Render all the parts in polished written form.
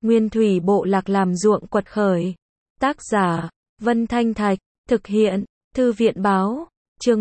Nguyên thủy bộ lạc làm ruộng quật khởi. Tác giả, Vân Thanh Thạch, thực hiện, Thư viện Báo, chương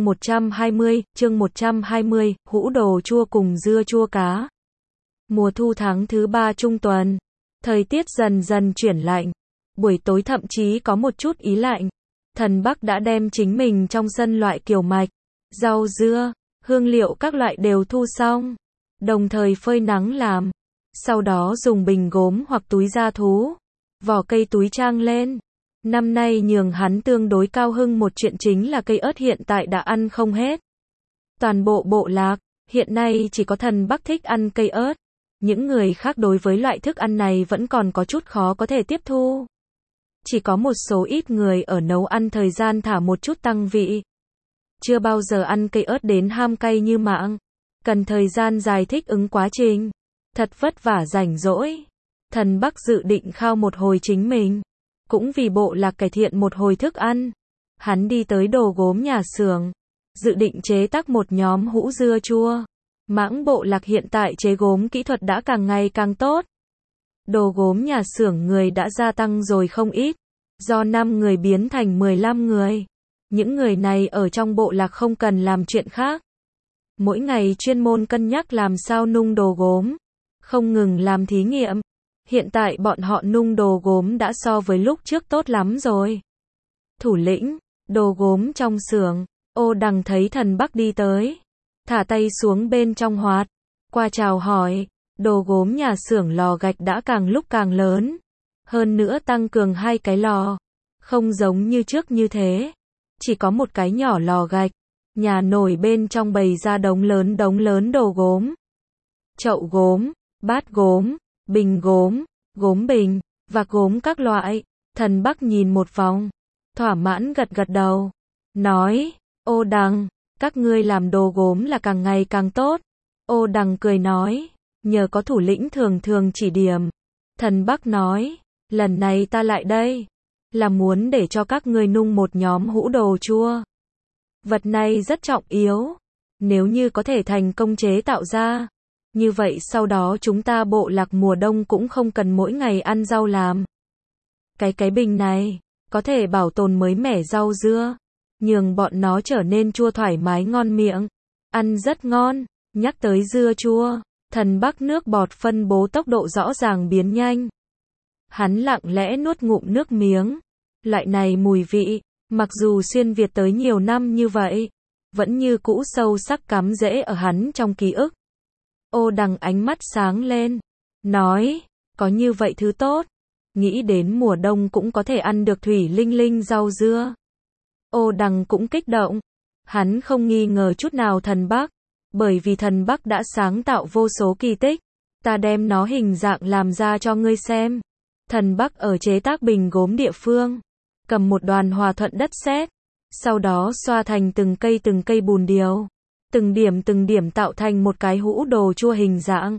120, hũ đồ chua cùng dưa chua cá. Mùa thu tháng thứ 3 trung tuần, thời tiết dần dần chuyển lạnh, buổi tối thậm chí có một chút ý lạnh. Thần Bắc đã đem chính mình trong sân loại kiều mạch, rau dưa, hương liệu các loại đều thu xong, đồng thời phơi nắng làm. Sau đó dùng bình gốm hoặc túi da thú, vỏ cây túi trang lên. Năm nay nhường hắn tương đối cao hưng một chuyện chính là cây ớt hiện tại đã ăn không hết. Toàn bộ bộ lạc, hiện nay chỉ có Thần Bắc thích ăn cây ớt. Những người khác đối với loại thức ăn này vẫn còn có chút khó có thể tiếp thu. Chỉ có một số ít người ở nấu ăn thời gian thả một chút tăng vị. Chưa bao giờ ăn cây ớt đến ham cay như mạng. Cần thời gian dài thích ứng quá trình. Thật vất vả rảnh rỗi. Thần Bắc dự định khao một hồi chính mình. Cũng vì bộ lạc cải thiện một hồi thức ăn. Hắn đi tới đồ gốm nhà xưởng. Dự định chế tác một nhóm hũ dưa chua. Mãng bộ lạc hiện tại chế gốm kỹ thuật đã càng ngày càng tốt. Đồ gốm nhà xưởng người đã gia tăng rồi không ít. Do 5 người biến thành 15 người. Những người này ở trong bộ lạc không cần làm chuyện khác. Mỗi ngày chuyên môn cân nhắc làm sao nung đồ gốm. Không ngừng làm thí nghiệm. Hiện tại bọn họ nung đồ gốm đã so với lúc trước tốt lắm rồi. Thủ lĩnh, đồ gốm trong xưởng. Ô Đằng thấy Thần Bắc đi tới. Thả tay xuống bên trong hoạt. Qua chào hỏi. Đồ gốm nhà xưởng lò gạch đã càng lúc càng lớn. Hơn nữa tăng cường 2 cái lò. Không giống như trước như thế. Chỉ có một cái nhỏ lò gạch. Nhà nổi bên trong bày ra đống lớn đồ gốm. Chậu gốm, bát gốm, bình gốm, gốm bình, và gốm các loại. Thần Bắc nhìn một vòng. Thỏa mãn gật gật đầu. Nói, Ô Đằng, các ngươi làm đồ gốm là càng ngày càng tốt. Ô Đằng cười nói, nhờ có thủ lĩnh thường thường chỉ điểm. Thần Bắc nói, lần này ta lại đây, là muốn để cho các ngươi nung một nhóm hũ đồ chua. Vật này rất trọng yếu. Nếu như có thể thành công chế tạo ra, như vậy sau đó chúng ta bộ lạc mùa đông cũng không cần mỗi ngày ăn rau làm. Cái bình này, có thể bảo tồn mới mẻ rau dưa, nhường bọn nó trở nên chua thoải mái ngon miệng. Ăn rất ngon. Nhắc tới dưa chua, Thần Bắc nước bọt phân bố tốc độ rõ ràng biến nhanh. Hắn lặng lẽ nuốt ngụm nước miếng. Loại này mùi vị, mặc dù xuyên Việt tới nhiều năm như vậy, vẫn như cũ sâu sắc cắm rễ ở hắn trong ký ức. Ô Đằng ánh mắt sáng lên, nói, có như vậy thứ tốt, nghĩ đến mùa đông cũng có thể ăn được thủy linh linh rau dưa. Ô Đằng cũng kích động, hắn không nghi ngờ chút nào Thần Bắc, bởi vì Thần Bắc đã sáng tạo vô số kỳ tích, ta đem nó hình dạng làm ra cho ngươi xem. Thần Bắc ở chế tác bình gốm địa phương, cầm một đoàn hòa thuận đất sét, sau đó xoa thành từng cây bùn điều, từng điểm tạo thành một cái hũ đồ chua hình dạng.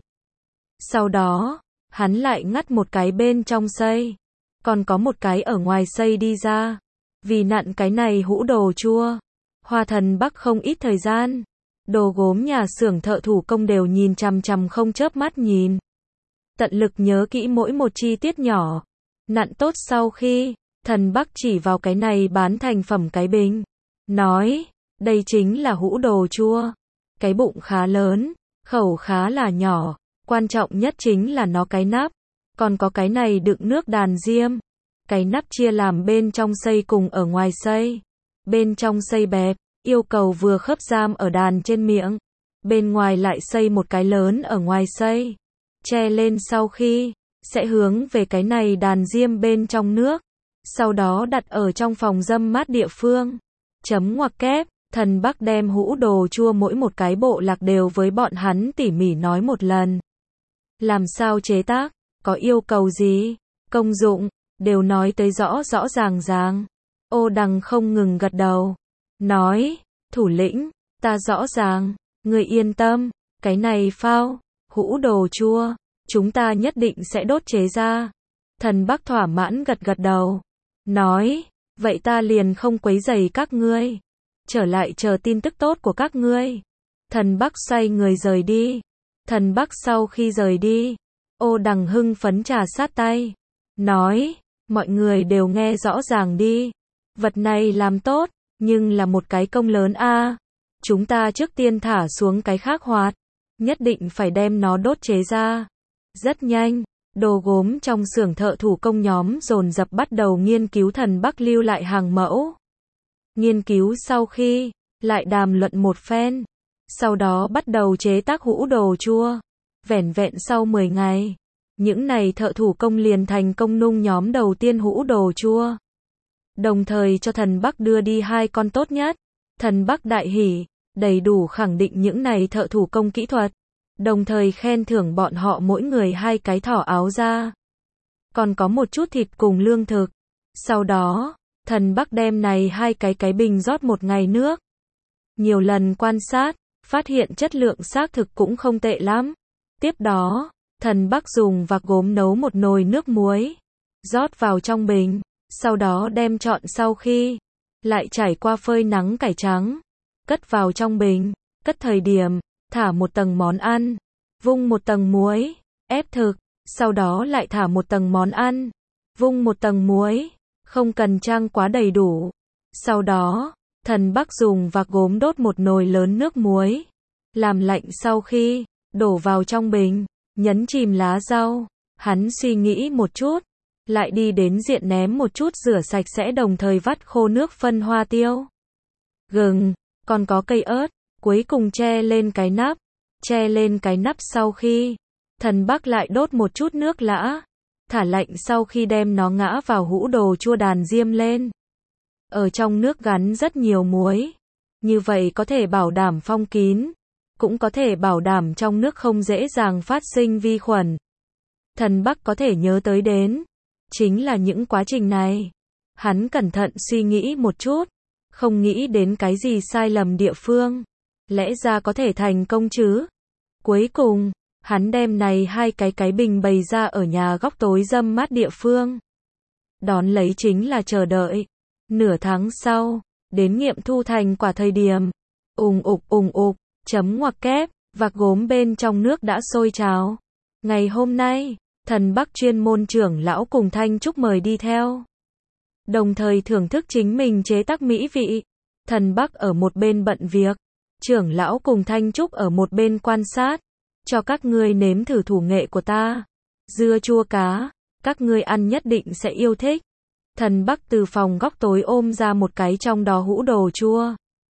Sau đó, hắn lại ngắt một cái bên trong xây, còn có một cái ở ngoài xây đi ra. Vì nặn cái này hũ đồ chua, hoa Thần Bắc không ít thời gian. Đồ gốm nhà xưởng thợ thủ công đều nhìn chằm chằm không chớp mắt nhìn. Tận lực nhớ kỹ mỗi một chi tiết nhỏ. Nặn tốt sau khi, Thần Bắc chỉ vào cái này bán thành phẩm cái bình. Nói, đây chính là hũ đồ chua. Cái bụng khá lớn, khẩu khá là nhỏ. Quan trọng nhất chính là nó cái nắp. Còn có cái này đựng nước đàn diêm. Cái nắp chia làm bên trong xây cùng ở ngoài xây. Bên trong xây bẹp, yêu cầu vừa khớp giam ở đàn trên miệng. Bên ngoài lại xây một cái lớn ở ngoài xây. Che lên sau khi, sẽ hướng về cái này đàn diêm bên trong nước. Sau đó đặt ở trong phòng dâm mát địa phương. Chấm ngoặc kép, Thần Bắc đem hũ đồ chua mỗi một cái bộ lạc đều với bọn hắn tỉ mỉ nói một lần. Làm sao chế tác, có yêu cầu gì, công dụng, đều nói tới rõ ràng. Ô Đằng không ngừng gật đầu. Nói, thủ lĩnh, ta rõ ràng, người yên tâm, cái này phao, hũ đồ chua, chúng ta nhất định sẽ đốt chế ra. Thần Bắc thỏa mãn gật đầu. Nói, vậy ta liền không quấy rầy các ngươi. Trở lại chờ tin tức tốt của các ngươi. Thần Bắc xoay người rời đi. Thần Bắc sau khi rời đi, Ô Đằng hưng phấn trà sát tay, nói, mọi người đều nghe rõ ràng đi. Vật này làm tốt, nhưng là một cái công lớn a. Chúng ta trước tiên thả xuống cái khác hoạt, nhất định phải đem nó đốt chế ra. Rất nhanh, đồ gốm trong xưởng thợ thủ công nhóm dồn dập bắt đầu nghiên cứu Thần Bắc lưu lại hàng mẫu. Nghiên cứu sau khi, lại đàm luận một phen. Sau đó bắt đầu chế tác hũ đồ chua. Vẻn vẹn sau 10 ngày, những này thợ thủ công liền thành công nung nhóm đầu tiên hũ đồ chua. Đồng thời cho Thần Bắc đưa đi 2 con tốt nhất. Thần Bắc đại hỉ, đầy đủ khẳng định những này thợ thủ công kỹ thuật. Đồng thời khen thưởng bọn họ mỗi người 2 cái thỏ áo da. Còn có một chút thịt cùng lương thực. Sau đó, Thần Bắc đem này 2 cái bình rót 1 ngày nước. Nhiều lần quan sát, phát hiện chất lượng xác thực cũng không tệ lắm. Tiếp đó, Thần Bắc dùng vạc gốm nấu một nồi nước muối, rót vào trong bình, sau đó đem trọn sau khi, lại trải qua phơi nắng cải trắng, cất vào trong bình, cất thời điểm, thả một tầng món ăn, vung một tầng muối, ép thực, sau đó lại thả một tầng món ăn, vung một tầng muối, không cần trang quá đầy đủ. Sau đó, Thần Bắc dùng vạc gốm đốt một nồi lớn nước muối, làm lạnh sau khi, đổ vào trong bình, nhấn chìm lá rau. Hắn suy nghĩ một chút, lại đi đến diện ném một chút rửa sạch sẽ đồng thời vắt khô nước phân hoa tiêu, gừng, còn có cây ớt, cuối cùng che lên cái nắp. Che lên cái nắp sau khi, Thần Bắc lại đốt một chút nước lã, thả lạnh sau khi đem nó ngã vào hũ đồ chua đàn diêm lên. Ở trong nước gắn rất nhiều muối, như vậy có thể bảo đảm phong kín, cũng có thể bảo đảm trong nước không dễ dàng phát sinh vi khuẩn. Thần Bắc có thể nhớ tới đến, chính là những quá trình này. Hắn cẩn thận suy nghĩ một chút, không nghĩ đến cái gì sai lầm địa phương. Lẽ ra có thể thành công chứ. Cuối cùng, hắn đem này 2 cái bình bày ra ở nhà góc tối râm mát địa phương. Đón lấy chính là chờ đợi. Nửa tháng sau, đến nghiệm thu thành quả thời điểm. Ùng ục, chấm ngoặc kép, vạc gốm bên trong nước đã sôi trào. Ngày hôm nay, Thần Bắc chuyên môn trưởng lão cùng Thanh Trúc mời đi theo. Đồng thời thưởng thức chính mình chế tác mỹ vị. Thần Bắc ở một bên bận việc, trưởng lão cùng Thanh Trúc ở một bên quan sát. Cho các ngươi nếm thử thủ nghệ của ta. Dưa chua cá, các ngươi ăn nhất định sẽ yêu thích. Thần Bắc từ phòng góc tối ôm ra một cái trong đó hũ đồ chua.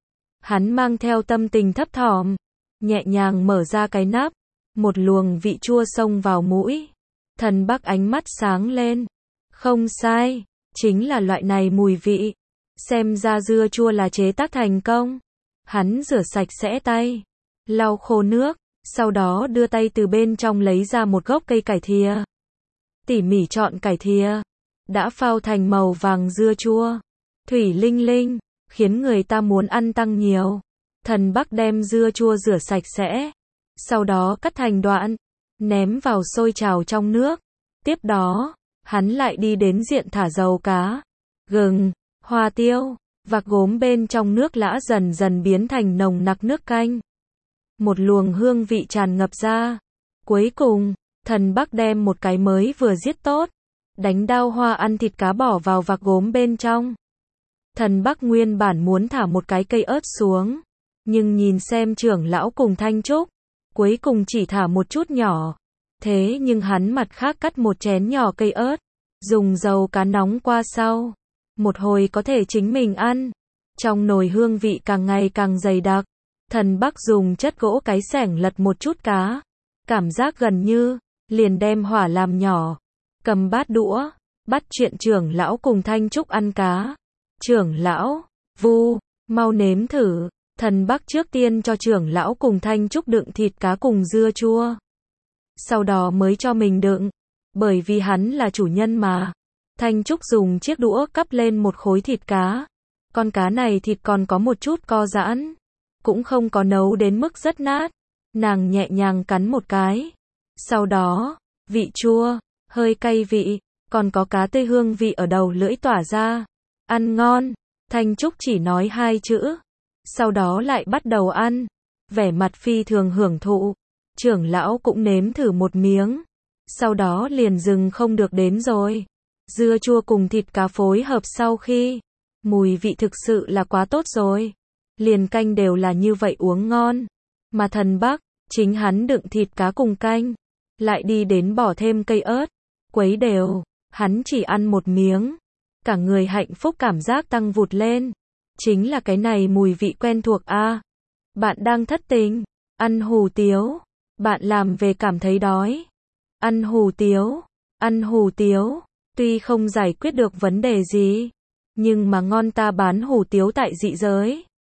Hắn mang theo tâm tình thấp thỏm, nhẹ nhàng mở ra cái nắp, một luồng vị chua xông vào mũi. Thần Bắc ánh mắt sáng lên. Không sai, chính là loại này mùi vị. Xem ra dưa chua là chế tác thành công. Hắn rửa sạch sẽ tay, lau khô nước, sau đó đưa tay từ bên trong lấy ra một gốc cây cải thìa. Tỉ mỉ chọn cải thìa, đã phao thành màu vàng dưa chua, thủy linh linh, khiến người ta muốn ăn tăng nhiều. Thần Bắc đem dưa chua rửa sạch sẽ, sau đó cắt thành đoạn, ném vào sôi trào trong nước. Tiếp đó, hắn lại đi đến diện thả dầu cá, gừng, hoa tiêu, vạc gốm bên trong nước lã dần dần biến thành nồng nặc nước canh. Một luồng hương vị tràn ngập ra. Cuối cùng, Thần Bắc đem một cái mới vừa giết tốt, đánh đao hoa ăn thịt cá bỏ vào vạc gốm bên trong. Thần Bắc nguyên bản muốn thả một cái cây ớt xuống, nhưng nhìn xem trưởng lão cùng Thanh Trúc, cuối cùng chỉ thả một chút nhỏ. Thế nhưng hắn mặt khác cắt một chén nhỏ cây ớt, dùng dầu cá nóng qua sau. Một hồi có thể chính mình ăn. Trong nồi hương vị càng ngày càng dày đặc. Thần Bắc dùng chất gỗ cái xẻng lật một chút cá. Cảm giác gần như, liền đem hỏa làm nhỏ. Cầm bát đũa, bắt chuyện trưởng lão cùng Thanh Trúc ăn cá. Trưởng lão, Vu, mau nếm thử. Thần Bắc trước tiên cho trưởng lão cùng Thanh Trúc đựng thịt cá cùng dưa chua. Sau đó mới cho mình đựng. Bởi vì hắn là chủ nhân mà. Thanh Trúc dùng chiếc đũa cắp lên một khối thịt cá. Con cá này thịt còn có một chút co giãn. Cũng không có nấu đến mức rất nát. Nàng nhẹ nhàng cắn một cái. Sau đó, vị chua, hơi cay vị, còn có cá tươi hương vị ở đầu lưỡi tỏa ra. Ăn ngon. Thanh Trúc chỉ nói 2 chữ. Sau đó lại bắt đầu ăn. Vẻ mặt phi thường hưởng thụ. Trưởng lão cũng nếm thử một miếng. sau đó liền dừng không được đến rồi. Dưa chua cùng thịt cá phối hợp sau khi, mùi vị thực sự là quá tốt rồi. Liền canh đều là như vậy uống ngon. Mà thần Bắc, chính hắn đựng thịt cá cùng canh, lại đi đến bỏ thêm cây ớt, quấy đều, hắn chỉ ăn một miếng, cả người hạnh phúc cảm giác tăng vụt lên. Chính là cái này mùi vị quen thuộc a. Bạn đang thất tình, ăn hủ tiếu, bạn làm về cảm thấy đói, ăn hủ tiếu, ăn hủ tiếu, tuy không giải quyết được vấn đề gì, nhưng mà ngon ta bán hủ tiếu tại dị giới.